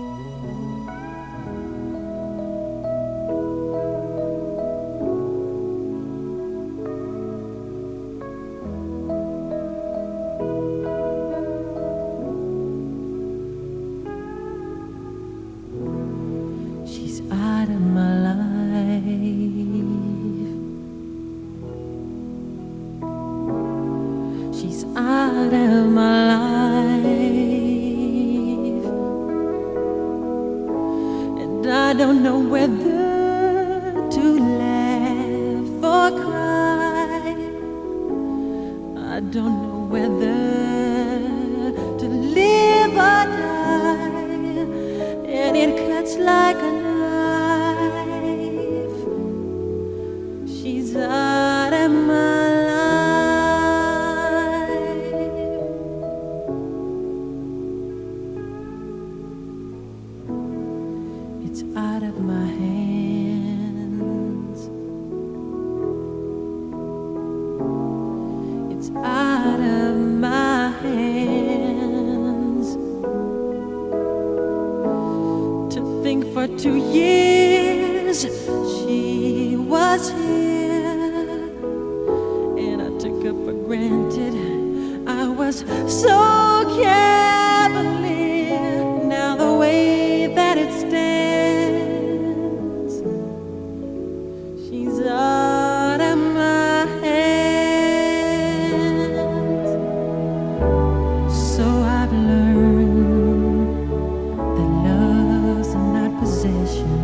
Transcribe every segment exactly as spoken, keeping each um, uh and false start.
She's out of my life. She's out of my life, and I don't know whether to laugh or cry. I don't know whether to live or die, and it cuts like a knife. She's out of my life. It's out of my hands. It's out of my hands. To think for two years she was here, and I took her for granted. I was so cavalier. Now the way that it stands, she's out of my hands. So I've learned that love's not possession,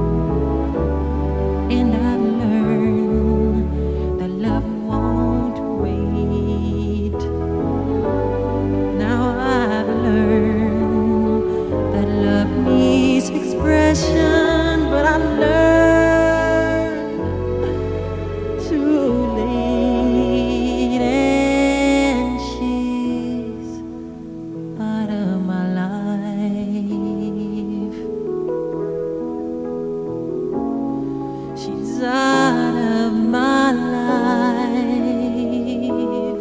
and I've learned that love won't wait. Now I've learned that love needs expression, but I've learned too late, and she's out of my life. She's out of my life.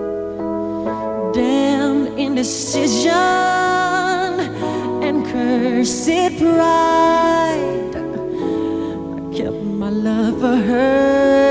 Damn indecision and cursed pride. I kept my love for her